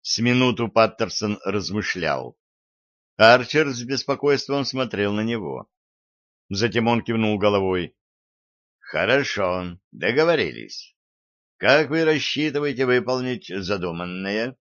С минуту Паттерсон размышлял. Арчер с беспокойством смотрел на него. Затем он кивнул головой. «Хорошо, договорились. Как вы рассчитываете выполнить задуманное?»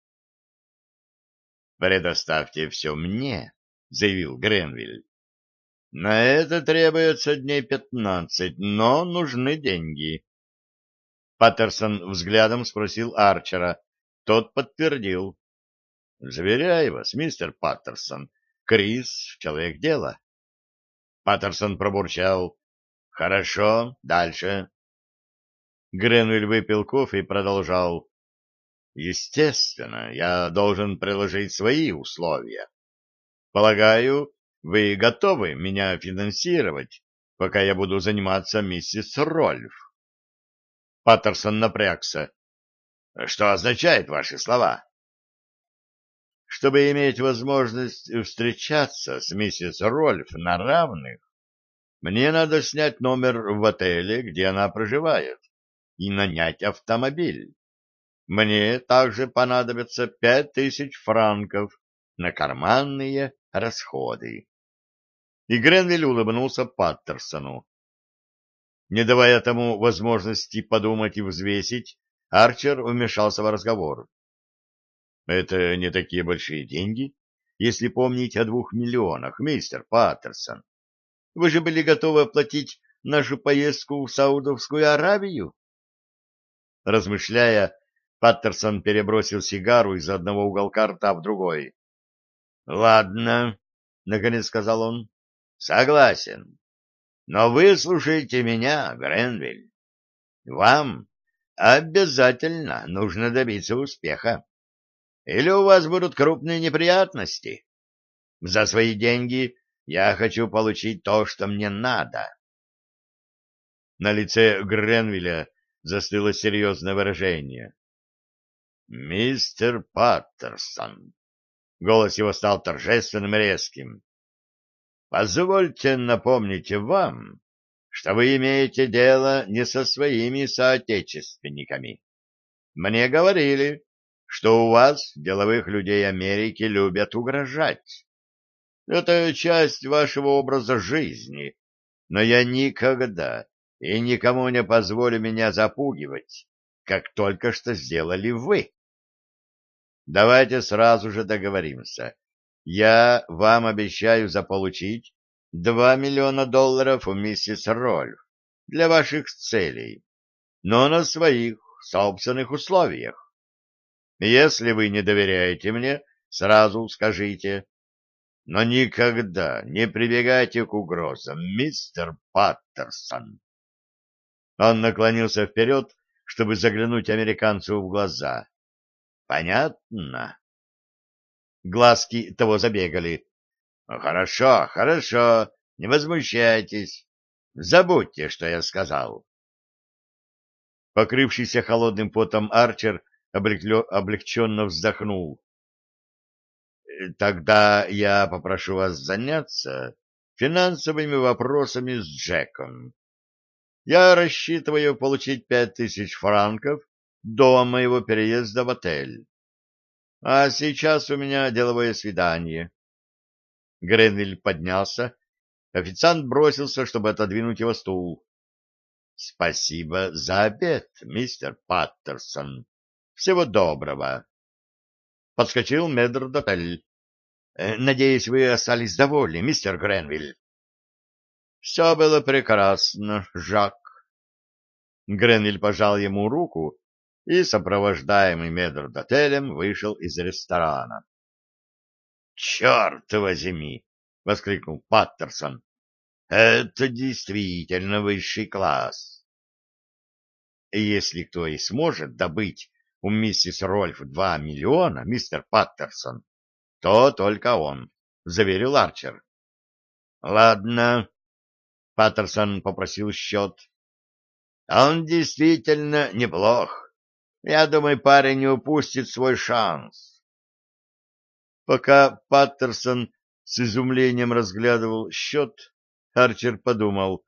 «Предоставьте все мне», — заявил Гренвиль. «На это требуется дней 15, но нужны деньги». Паттерсон взглядом спросил Арчера. Тот подтвердил. «Заверяю вас, мистер Паттерсон, Крис — человек дела». Паттерсон пробурчал. «Хорошо, дальше». Гренвиль выпил кофе и продолжал. «Естественно, я должен приложить свои условия. Полагаю, вы готовы меня финансировать, пока я буду заниматься миссис Рольф?» Паттерсон напрягся. «Что означают ваши слова?» «Чтобы иметь возможность встречаться с миссис Рольф на равных, мне надо снять номер в отеле, где она проживает, и нанять автомобиль. Мне также понадобится 5000 франков на карманные расходы». И Гренвиль улыбнулся Паттерсону. Не давая тому возможности подумать и взвесить, Арчер вмешался в разговор. «Это не такие большие деньги, если помнить о 2 миллионах, мистер Паттерсон. Вы же были готовы оплатить нашу поездку в Саудовскую Аравию?» Размышляя, Паттерсон перебросил сигару из одного уголка рта в другой. «Ладно», — наконец сказал он, — «согласен. Но выслушайте меня, Гренвиль. Вам обязательно нужно добиться успеха. Или у вас будут крупные неприятности. За свои деньги я хочу получить то, что мне надо». На лице Гренвилля застыло серьезное выражение. «Мистер Паттерсон», — голос его стал торжественным и резким, — «позвольте напомнить вам, что вы имеете дело не со своими соотечественниками. Мне говорили, что у вас, деловых людей Америки, любят угрожать. Это часть вашего образа жизни, но я никогда и никому не позволю меня запугивать, как только что сделали вы. Давайте сразу же договоримся. Я вам обещаю заполучить 2 миллиона долларов у миссис Рольф для ваших целей, но на своих собственных условиях. Если вы не доверяете мне, сразу скажите, но никогда не прибегайте к угрозам, мистер Паттерсон». Он наклонился вперед, чтобы заглянуть американцу в глаза. «Понятно?» Глазки того забегали. «Хорошо, хорошо, не возмущайтесь. Забудьте, что я сказал». Покрывшийся холодным потом Арчер облегченно вздохнул. «Тогда я попрошу вас заняться финансовыми вопросами с Джеком. Я рассчитываю получить 5000 франков до моего переезда в отель. А сейчас у меня деловое свидание». Гренвиль поднялся. Официант бросился, чтобы отодвинуть его стул. «Спасибо за обед, мистер Паттерсон. Всего доброго». Подскочил метрдотель. «Надеюсь, вы остались довольны, мистер Гренвиль?» «Все было прекрасно, Жак». Гренвиль пожал ему руку и, сопровождаемый метрдотелем, вышел из ресторана. «Черт возьми!» — воскликнул Паттерсон. «Это действительно высший класс». «Если кто и сможет добыть у миссис Рольф 2 миллиона, мистер Паттерсон, то только он», — заверил Арчер. «Ладно», — Паттерсон попросил счет. «Он действительно неплох. Я думаю, парень не упустит свой шанс». Пока Паттерсон с изумлением разглядывал счет, Арчер подумал: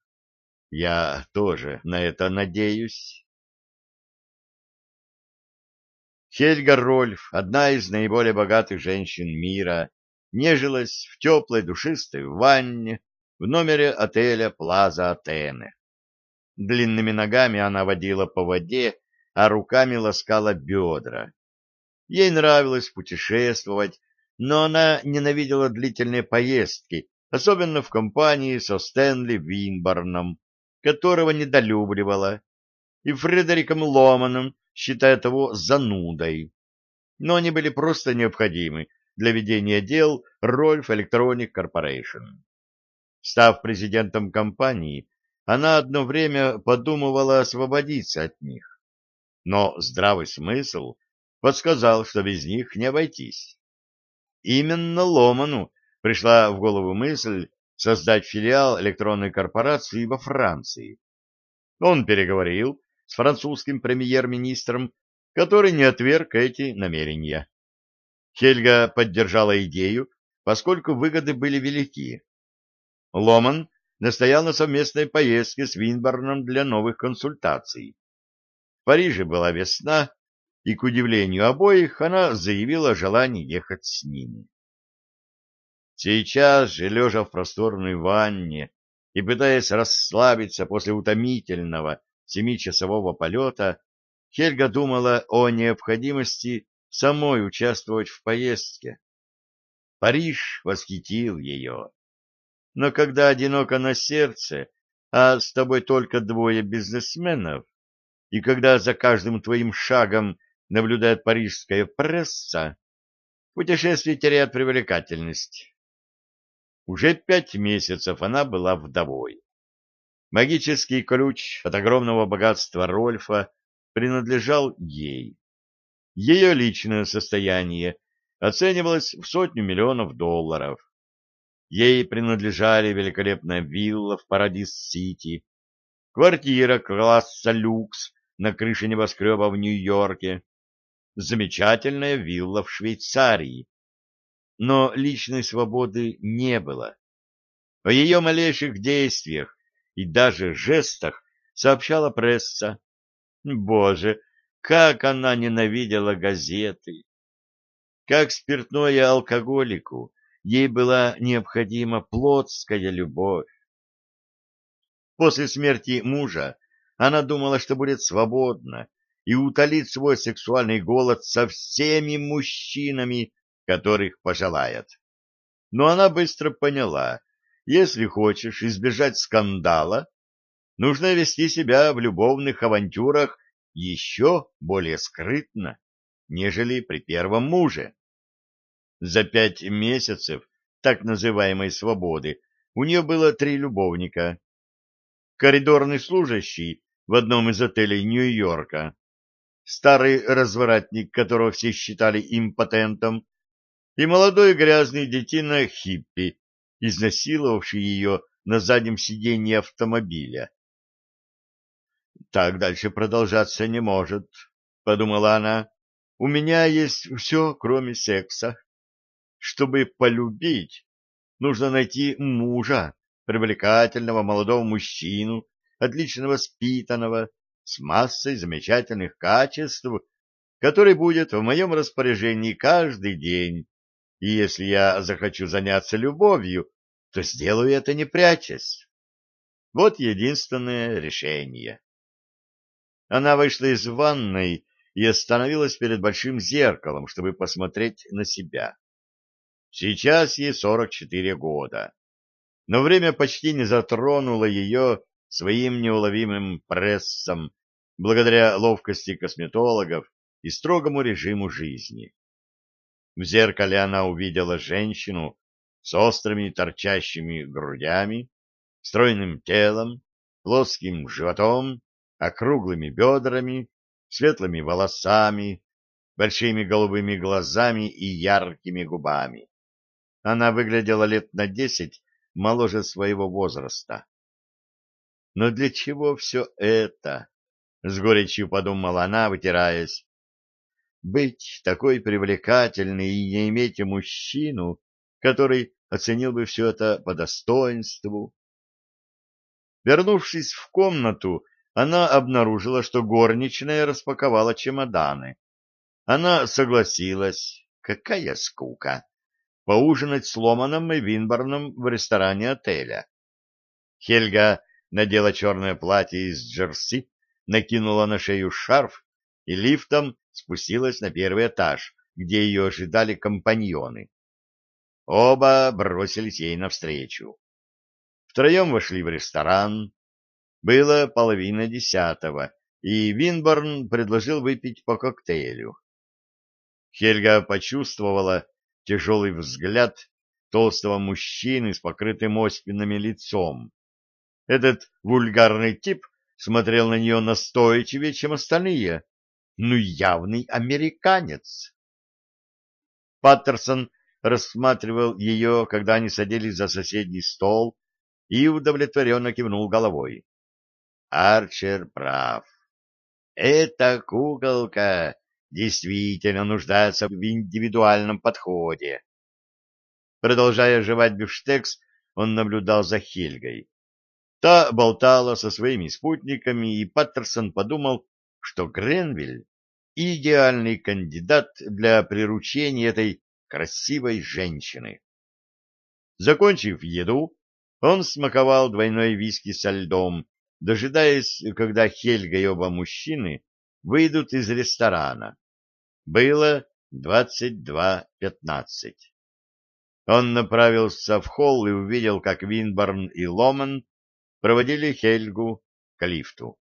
«Я тоже на это надеюсь». Хельга Рольф, одна из наиболее богатых женщин мира, нежилась в теплой душистой ванне в номере отеля Плаза Атены. Длинными ногами она водила по воде, а руками ласкала бедра. Ей нравилось путешествовать, но она ненавидела длительные поездки, особенно в компании со Стэнли Винборном, которого недолюбливала, и Фредериком Ломаном, считая того занудой. Но они были просто необходимы для ведения дел Rolf Electronic Corporation. Став президентом компании, она одно время подумывала освободиться от них, но здравый смысл подсказал, что без них не обойтись. Именно Ломану пришла в голову мысль создать филиал электронной корпорации во Франции. Он переговорил с французским премьер-министром, который не отверг эти намерения. Хельга поддержала идею, поскольку выгоды были велики. Ломан настоял на совместной поездке с Винборном для новых консультаций. В Париже была весна, и, к удивлению обоих, она заявила о желании ехать с ними. Сейчас же, лежа в просторной ванне и пытаясь расслабиться после утомительного 7-часового полета, Хельга думала о необходимости самой участвовать в поездке. Париж восхитил ее. Но когда одиноко на сердце, а с тобой только двое бизнесменов, и когда за каждым твоим шагом наблюдает парижская пресса, путешествие теряет привлекательность. Уже 5 месяцев она была вдовой. Магический ключ от огромного богатства Рольфа принадлежал ей. Ее личное состояние оценивалось в $100 миллионов. Ей принадлежали великолепная вилла в Парадис-Сити, квартира класса люкс на крыше небоскреба в Нью-Йорке, замечательная вилла в Швейцарии. Но личной свободы не было. О ее малейших действиях и даже жестах сообщала пресса. Боже, как она ненавидела газеты! Как спиртное алкоголику, ей была необходима плотская любовь. После смерти мужа она думала, что будет свободна и утолит свой сексуальный голод со всеми мужчинами, которых пожелает. Но она быстро поняла, если хочешь избежать скандала, нужно вести себя в любовных авантюрах еще более скрытно, нежели при первом муже. За 5 месяцев так называемой свободы у нее было 3 любовника. Коридорный служащий в одном из отелей Нью-Йорка, старый развратник, которого все считали импотентом, и молодой грязный детина-хиппи, изнасиловавший ее на заднем сиденье автомобиля. «Так дальше продолжаться не может», — подумала она. «У меня есть все, кроме секса. Чтобы полюбить, нужно найти мужа, привлекательного молодого мужчину, отлично воспитанного, с массой замечательных качеств, который будет в моем распоряжении каждый день. И если я захочу заняться любовью, то сделаю это не прячась. Вот единственное решение». Она вышла из ванной и остановилась перед большим зеркалом, чтобы посмотреть на себя. Сейчас ей 44 года, но время почти не затронуло ее своим неуловимым прессом, благодаря ловкости косметологов и строгому режиму жизни. В зеркале она увидела женщину с острыми торчащими грудями, стройным телом, плоским животом, округлыми бедрами, светлыми волосами, большими голубыми глазами и яркими губами. Она выглядела лет на 10 моложе своего возраста. Но для чего все это? С горечью подумала она, вытираясь. Быть такой привлекательной и не иметь мужчину, который оценил бы все это по достоинству. Вернувшись в комнату, она обнаружила, что горничная распаковала чемоданы. Она согласилась, какая скука, поужинать с Ломаном и Винборном в ресторане отеля. Хельга надела черное платье из джерси, накинула на шею шарф и лифтом спустилась на первый этаж, где ее ожидали компаньоны. Оба бросились ей навстречу. Втроем вошли в ресторан. Было 9:30, и Винборн предложил выпить по коктейлю. Хельга почувствовала тяжелый взгляд толстого мужчины с покрытым оспинами лицом. Этот вульгарный тип смотрел на нее настойчивее, чем остальные. Ну, явный американец. Паттерсон рассматривал ее, когда они садились за соседний стол, и удовлетворенно кивнул головой. Арчер прав. Эта куколка действительно нуждается в индивидуальном подходе. Продолжая жевать бифштекс, он наблюдал за Хельгой. Та болтала со своими спутниками, и Паттерсон подумал, что Гренвиль — идеальный кандидат для приручения этой красивой женщины. Закончив еду, он смаковал двойной виски со льдом, дожидаясь, когда Хельга и оба мужчины выйдут из ресторана. Было 22:15. Он направился в холл и увидел, как Винборн и Ломан проводили Хельгу к лифту.